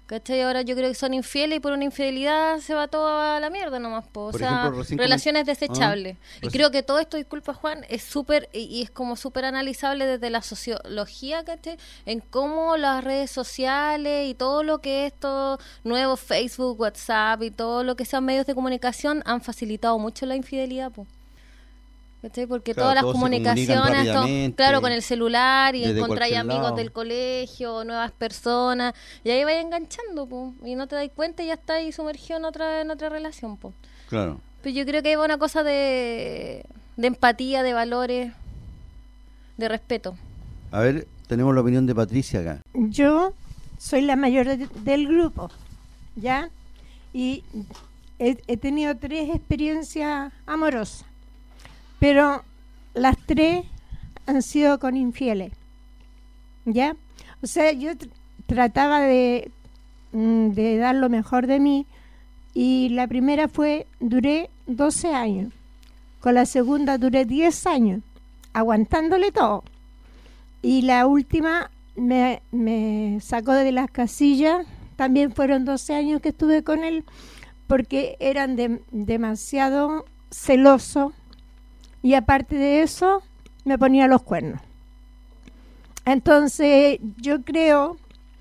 ¿Cachai? Ahora yo creo que son infieles y por una infidelidad se va todo a la mierda nomás, po. O Por sea, ejemplo, recién relaciones comen- desechables. Ah, y reci- creo que todo esto, disculpa Juan, es súper, y, y es como súper analizable desde la sociología, ¿cachai? En cómo las redes sociales y todo lo que esto, nuevo Facebook, WhatsApp y todo lo que sean medios de comunicación han facilitado mucho la infidelidad, po. ¿Cachai? Porque Claro, todas las todos se comunican comunicaciones, todo- rápidamente, claro, con el celular y desde encontráis cualquier amigos lado. del colegio, nuevas personas, y ahí vais enganchando, po, y no te das cuenta y ya estáis sumergido en otra en otra relación, po. Claro. Pero yo creo que es una cosa de, de empatía, de valores, de respeto. A ver, tenemos la opinión de Patricia acá. Yo soy la mayor de- del grupo, ¿ya? Y he, he tenido tres experiencias amorosas, pero las tres han sido con infieles, ¿ya? O sea, yo tr- trataba de, mm, de dar lo mejor de mí, y la primera fue, duré doce años, con la segunda duré diez años, aguantándole todo, y la última me, me sacó de las casillas, también fueron doce años que estuve con él, porque eran de- demasiado celosos, y aparte de eso, me ponía los cuernos. Entonces, yo creo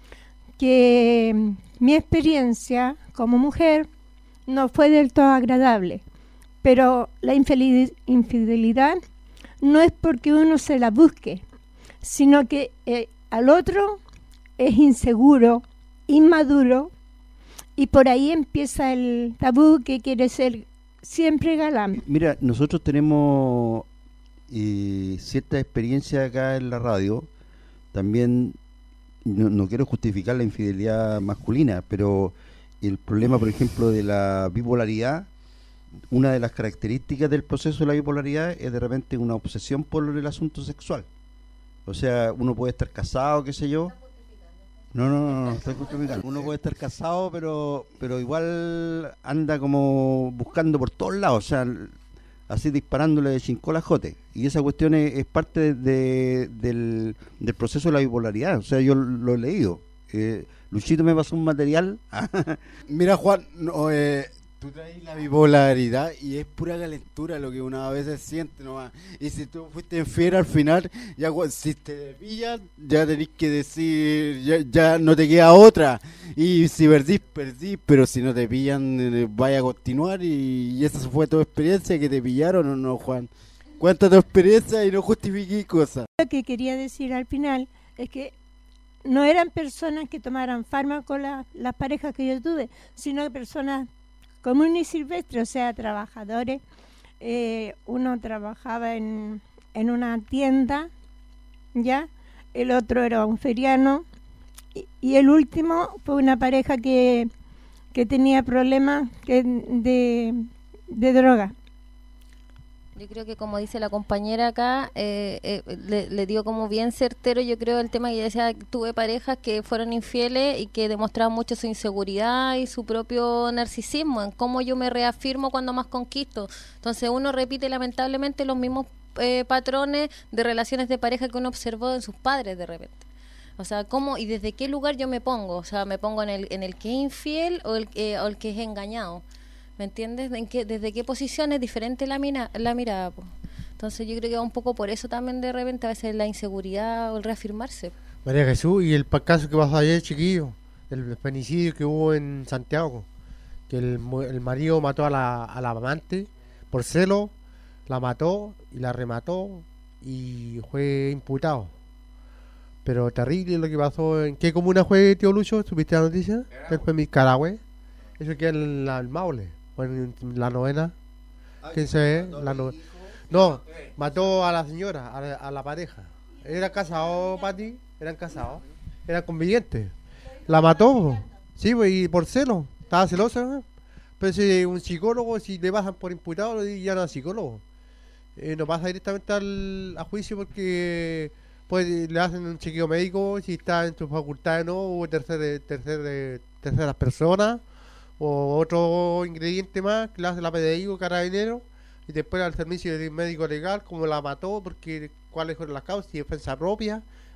que mm, mi experiencia como mujer no fue del todo agradable, pero la infeli- infidelidad no es porque uno se la busque, sino que eh, al otro es inseguro, inmaduro, y por ahí empieza el tabú que quiere ser siempre galán. Mira, nosotros tenemos eh, cierta experiencia acá en la radio. También no, no quiero justificar la infidelidad masculina, pero el problema, por ejemplo, de la bipolaridad, una de las características del proceso de la bipolaridad es de repente una obsesión por el asunto sexual. O sea, uno puede estar casado, qué sé yo. No, no, no, no, estoy justificando. Uno puede estar casado, pero pero igual anda como buscando por todos lados, o sea, así disparándole de chincolajote. Y esa cuestión es, es parte de, de- del, del proceso de la bipolaridad. O sea, yo lo he leído. Eh, Luchito me pasó un material. Mira, Juan, no, eh, tú traes la bipolaridad y es pura calentura lo que uno a veces siente nomás. Y si tú fuiste infiel al final, ya cu- si te pillan, ya tenés que decir, ya, ya no te queda otra. Y si perdís, perdís, pero si no te pillan, eh, vaya a continuar. Y, y esa fue tu experiencia, que te pillaron o no, Juan. Cuenta tu experiencia y no justifiques cosas. Lo que quería decir al final es que no eran personas que tomaran fármacos la- las parejas que yo tuve, sino personas comunes y silvestres, o sea, trabajadores. Eh, uno trabajaba en, en una tienda, ¿ya? El otro era un feriano, y, y el último fue una pareja que, que tenía problemas que- de, de droga. Yo creo que como dice la compañera acá, eh, eh, le, le dio como bien certero, yo creo, el tema que ella decía, tuve parejas que fueron infieles y que demostraban mucho su inseguridad y su propio narcisismo, en cómo yo me reafirmo cuando más conquisto. Entonces uno repite lamentablemente los mismos eh, patrones de relaciones de pareja que uno observó en sus padres de repente. O sea, cómo y desde qué lugar yo me pongo. O sea, me pongo en el, en el que es infiel o el, eh, o el que es engañado. ¿Me entiendes? ¿En qué, ¿Desde qué posición es diferente la, mina, la mirada? Po? Entonces yo creo que va un poco por eso también de repente a veces la inseguridad o el reafirmarse. María Jesús, y el pa- caso que pasó ayer, chiquillo, el femicidio que hubo en Santiago, que el, mu- el marido mató a la, a la amante por celo, la mató y la remató y fue imputado. Pero terrible lo que pasó. ¿En qué comuna fue, tío Lucho? ¿Supiste la noticia? Él fue en Miscarahue. Eso queda en la, el Maule, o en la novena. ¿Quién se ve? La no... no, mató a la señora, a la, a la pareja. Era casado, Pati, eran casados, eran convivientes. La mató, sí, pues, y por celo, estaba celosa. ¿no? Pero si un psicólogo, si le pasan por imputado, ya no es psicólogo. Eh, no pasa directamente al, a juicio porque pues, le hacen un chequeo médico, si está en su facultad o no, o tercer, tercer, terceras personas, o otro ingrediente más que le hace la P D I o carabinero, y después al servicio de médico legal, como la mató, porque cuáles fueron las causas, si defensa propia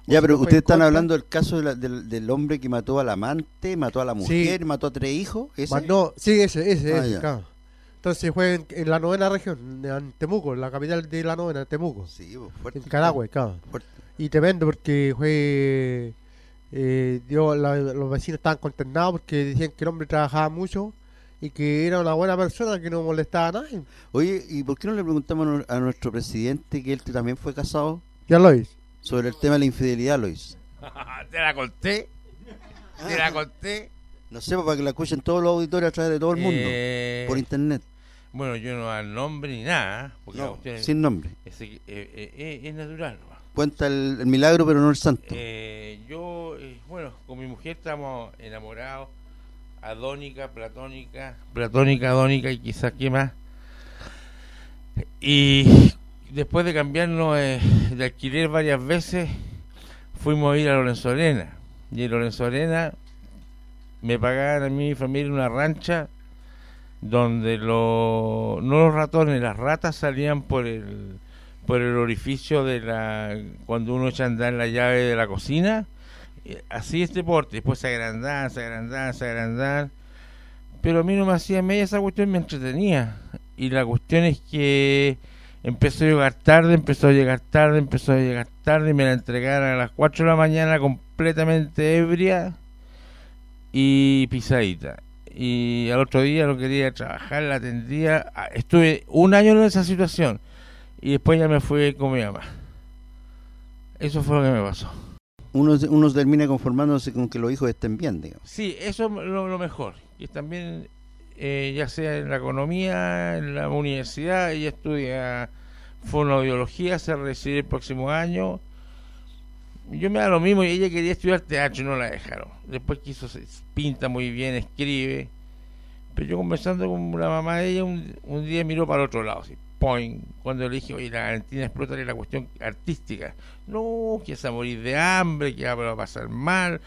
Ya, pero Fue ustedes en están contra. hablando del caso de la- del, del hombre que mató al amante, mató a la mujer, mató a tres hijos. ¿ese? Ma- No, sí, ese, ese, Ah, ese, ya. claro. Entonces fue en, en la novena región, en Temuco, en la capital de la novena, Temuco. Sí, pues, fuerte. En Carahue, claro. Fuerte. Y tremendo porque fue... Eh, dio, la- los vecinos estaban consternados porque decían que el hombre trabajaba mucho y que era una buena persona que no molestaba a nadie. Oye, ¿y por qué no le preguntamos a nu- a nuestro presidente, que él también fue casado, Ya lo hice. sobre el tema de la infidelidad, Lois? ¿Te la conté? ¿Te la conté? No sé, para que la escuchen todos los auditores a través de todo el mundo, Eh, por internet. Bueno, yo no doy nombre ni nada, porque No, la cuestión es- sin nombre. Es, eh, eh, eh, es natural, ¿no? Cuenta el, el milagro, pero no el santo. Eh, yo, eh, bueno, con mi mujer estamos enamorados, adónica, platónica, platónica, adónica y quizás qué más. Y después de cambiarnos eh, de alquiler varias veces, fuimos a ir a Lorenzo Arena. Y en Lorenzo Arena me pagaban a mí y mi familia una rancha donde lo, no los ratones, las ratas salían por el por el orificio de la cuando uno echa a andar la llave de la cocina. Eh, así este porte, después se agrandaban, se agrandaban, se agrandaban, pero a mí no me hacía media esa cuestión, me entretenía. Y la cuestión es que empezó a llegar tarde, empezó a llegar tarde, empezó a llegar tarde, y me la entregaron a las cuatro de la mañana completamente ebria y pisadita. Y al otro día no quería trabajar, la atendía. Ah, estuve un año en esa situación y después ya me fui con mi mamá. Eso fue lo que me pasó. Uno, uno termina conformándose con que los hijos estén bien, digamos. Sí, eso es lo, lo mejor. Y también, eh, ya sea en la economía, en la universidad, ella estudia fonoaudiología, se recibe el próximo año. Yo me da lo mismo, y ella quería estudiar teatro y no la dejaron. Después quiso, se pinta muy bien, escribe. Pero yo conversando con la mamá de ella, un, un día miró para el otro lado, así, point. Cuando le dije, oye, la Valentina explota la cuestión artística. No, que se va a morir de hambre, que va a pasar mal.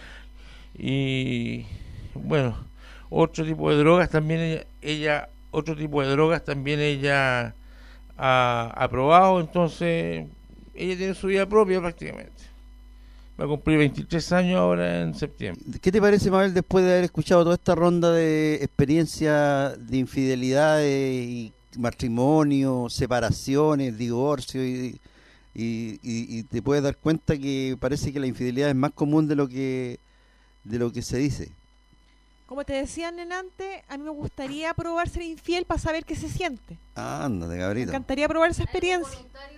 Y bueno, otro tipo de drogas también ella, ella otro tipo de drogas también ella ha, ha probado. Entonces, ella tiene su vida propia prácticamente. Va a cumplir veintitrés años ahora en septiembre. ¿Qué te parece, Mabel, después de haber escuchado toda esta ronda de experiencia de infidelidades y matrimonio, separaciones, divorcio y, y, y, y te puedes dar cuenta que parece que la infidelidad es más común de lo que de lo que se dice? Como te decían en antes, a mí me gustaría probar ser infiel para saber qué se siente. Ándate, Me cabrito. encantaría probar esa experiencia.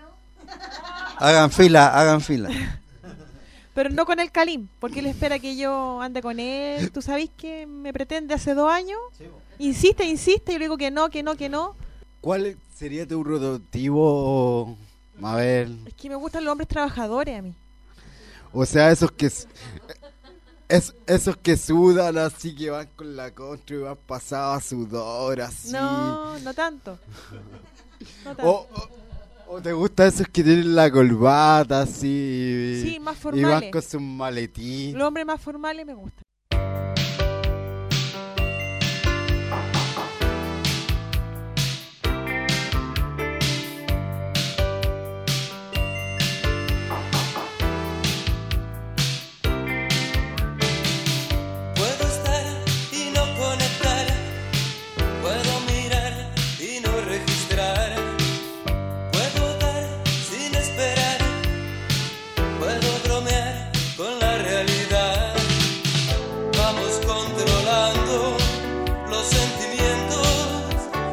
Hagan fila, hagan fila. Pero no con el Calim, porque él espera que yo ande con él. Tú sabes que me pretende hace dos años. Insiste, insiste, y yo le digo que no, que no, que no. ¿Cuál sería tu prototipo, Mabel? Es que me gustan los hombres trabajadores a mí. O sea, esos que s- es, esos que sudan así, que van con la contra y van pasado a sudor así. No, no tanto. No tanto. O, o, o te gusta esos que tienen la corbata así. Sí, más Y formales. van con su maletín. Los hombres más formales me gustan. Puedo estar y no conectar, puedo mirar y no registrar, puedo dar sin esperar, puedo bromear con la realidad. Vamos controlando los sentimientos,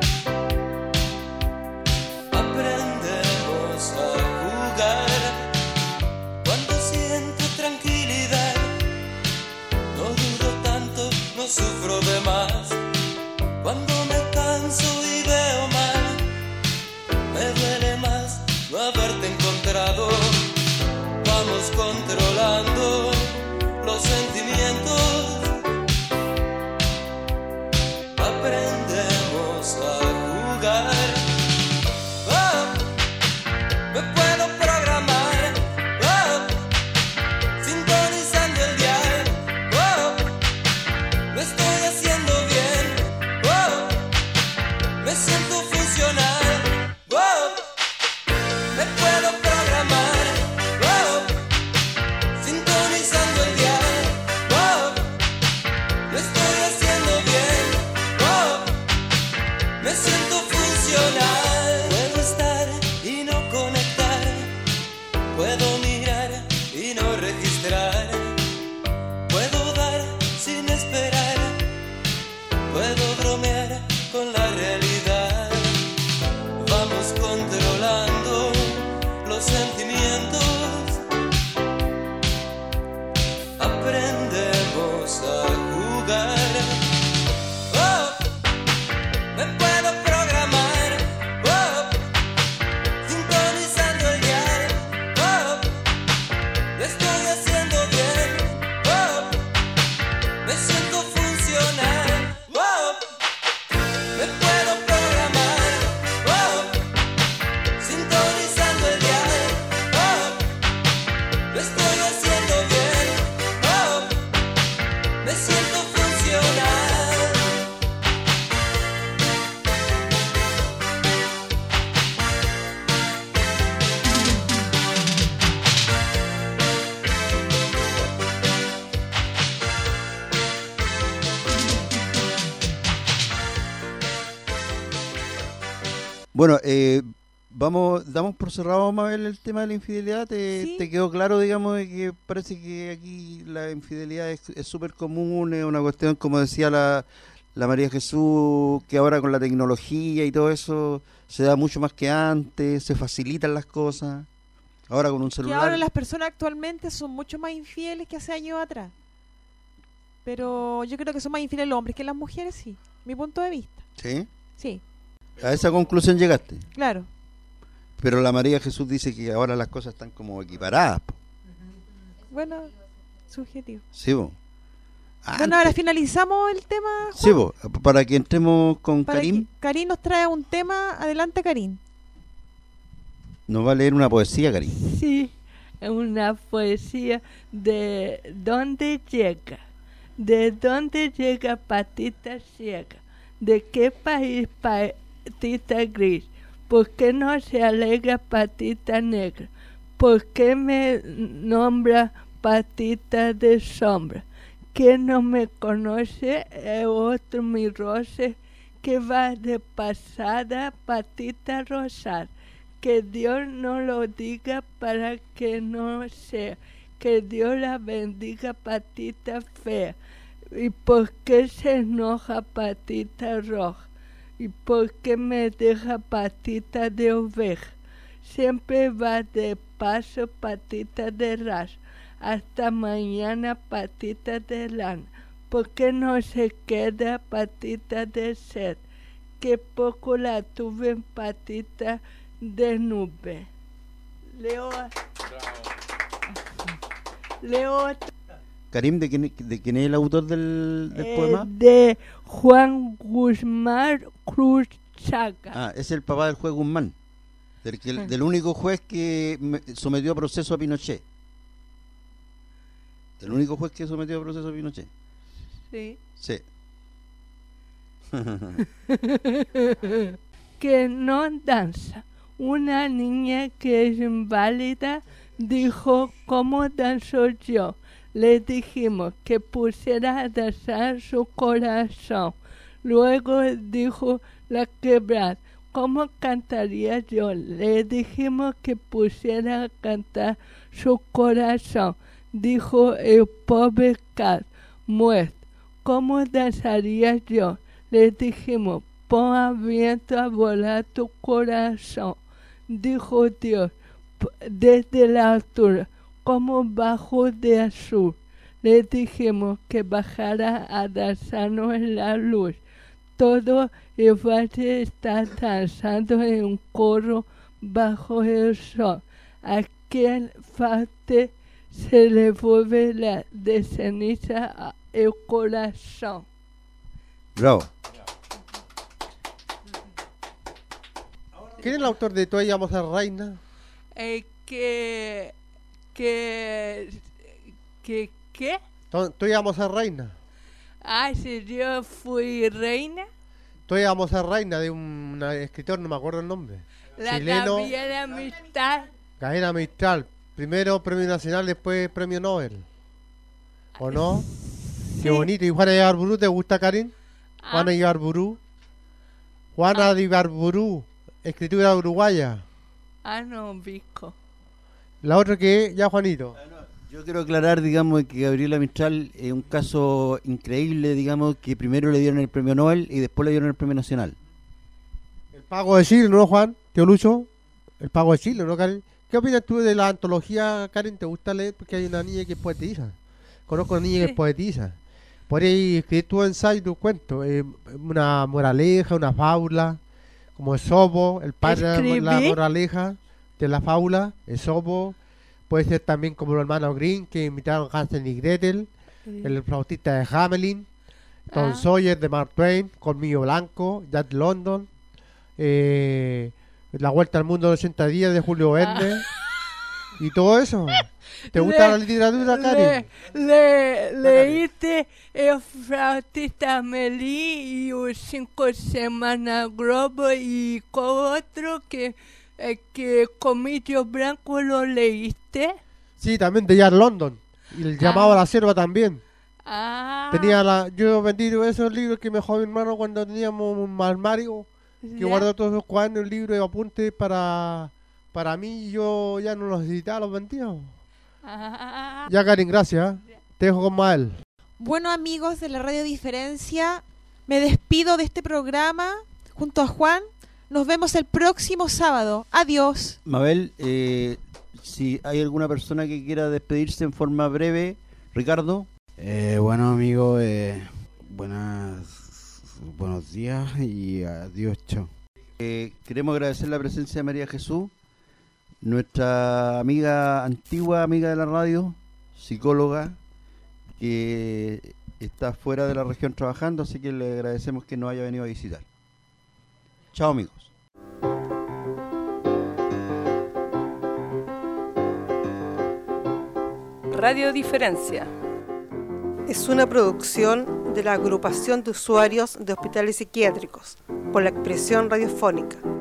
aprendemos a jugar. Cuando siento tranquilidad, no duro tanto, no sufro de más. Cuando me canso y veo mal, me duele más no haberte encontrado. Vamos controlando los sentimientos, aprendemos a jugar. Oh, me puedo programar, oh, sintonizando el dial. Oh, lo estoy haciendo bien. Oh, me siento funcional. Oh, me puedo programar. Oh, Bueno, eh, vamos, damos por cerrado, Mabel, el tema de la infidelidad. ¿Te, Sí. te quedó claro, digamos, de que parece que aquí la infidelidad es es súper común, es una cuestión, como decía la, la María Jesús, que ahora con la tecnología y todo eso se da mucho más que antes, se facilitan las cosas. Ahora con un Que celular. ahora las personas actualmente son mucho más infieles que hace años atrás. Pero yo creo que son más infieles los hombres que las mujeres, sí. Mi punto de vista. ¿Sí? Sí, A esa conclusión llegaste. claro. Pero la María Jesús dice que ahora las cosas están como equiparadas. po. Bueno, subjetivo. Sí, po. Bueno, ahora finalizamos el tema. Juan, Sí, po, para que entremos con para Karim, que Karim nos trae un tema. Adelante, Karim. nos va a leer una poesía, Karim. Sí, una poesía de dónde llega, de dónde llega Patita Ciega, de qué país Patita Gris, por qué no se alegra Patita Negra, por qué me nombra Patita de Sombra, que no me conoce es otro mi roce, que va de pasada Patita Rosada. Que Dios no lo diga para que no sea, que Dios la bendiga Patita fea. ¿Y por qué se enoja Patita roja? ¿Y por qué me deja Patita de oveja? Siempre va de paso Patita de raza, hasta mañana Patita de lana. ¿Por qué no se queda Patita de sed? Que poco la tuve en Patita de nube. Leo. Leo. Karim, ¿de quién, de quién es el autor del, del eh, poema? De Juan Guzmán Cruz Chaca. Ah, es el papá del juez Guzmán, del, que- del único juez que me- sometió a proceso a Pinochet. El único juez que sometió a proceso a Pinochet. Sí. Sí. Que no danza. Una niña que es inválida dijo, ¿cómo danzo yo? Le dijimos que pusiera a danzar su corazón. Luego dijo la quebrada, ¿cómo cantaría yo? Le dijimos que pusiera a cantar su corazón. Dijo el pobre cat, muerto, ¿cómo danzaría yo? Le dijimos, pon a viento a volar tu corazón. Dijo Dios, p- desde la altura, como bajo de azul. Le dijimos que bajara a danzarnos en la luz. Todo el valle está danzando en un coro bajo el sol. Aquel parte se le vuelve la de ceniza a el corazón. Bravo. ¿Quién es el autor de Todos íbamos a ser reina? Eh, que, que, que, ¿qué? To- Todos íbamos a ser reina. Ah, si yo fui reina, Todos íbamos a ser reina de un una escritor, no me acuerdo el nombre. la Chileno, Gabriela Mistral. Gabriela Mistral. Primero premio nacional, después premio Nobel. ¿O no? Qué bonito. ¿Y Juana de Ibarburu te gusta, Karin? Juana de Ibarburu. Juana de Ibarburu. Escritura uruguaya. Ah, no, Vico. La otra que es, ya Juanito. Yo quiero aclarar, digamos, que Gabriela Mistral es un caso increíble, digamos, que primero le dieron el premio Nobel y después le dieron el premio nacional. El Pago de Chile, ¿no, Juan? Tío Lucho. El Pago de Chile, ¿no, Karen? ¿Qué opinas tú de la antología, Karen? ¿Te gusta leer? Porque hay una niña que es poetisa. Conozco a una niña que Sí. es poetisa. Podrías escribir tu ensayo, tu cuento. eh, una moraleja, una fábula. Como Esopo, el padre de la- la ¿Escribí? moraleja de la fábula. Esopo. Puede ser también como los hermanos Green, que imitaron Hansel y Gretel. Sí. El flautista de Hamelin. Tom Ah. Sawyer de Mark Twain. Colmillo Blanco. Jack London. Eh, la Vuelta al Mundo de ochenta días de Julio Verne. Y todo eso. ¿Te gusta Le- la literatura, Karen? Le, le, leíste el flautista Melí y un cinco semanas globo y con otro que, eh, que Comillo Blanco lo leíste. Sí, también de Jack London. Y el llamado a la selva también. Ah, Tenía la, yo vendí esos libros que me dejó mi hermano cuando teníamos un armario que Ya. guardo todos esos cuadernos, libros y apuntes para, para mí. Yo ya no los necesitaba, los vendía. Ah, Ya, Karin, gracias. ¿eh? Te dejo con Mael. Bueno, amigos de la Radio Diferencia, me despido de este programa junto a Juan. Nos vemos el próximo sábado. Adiós. Mabel, eh, si hay alguna persona que quiera despedirse en forma breve, Ricardo. Eh, bueno, amigo, eh, buenas, buenos días y adiós, chao. Eh, queremos agradecer la presencia de María Jesús, nuestra amiga, antigua amiga de la radio, psicóloga, que está fuera de la región trabajando, así que le agradecemos que nos haya venido a visitar. Chao, amigos. Radio Diferencia es una producción de la Agrupación de Usuarios de Hospitales Psiquiátricos por la Expresión Radiofónica.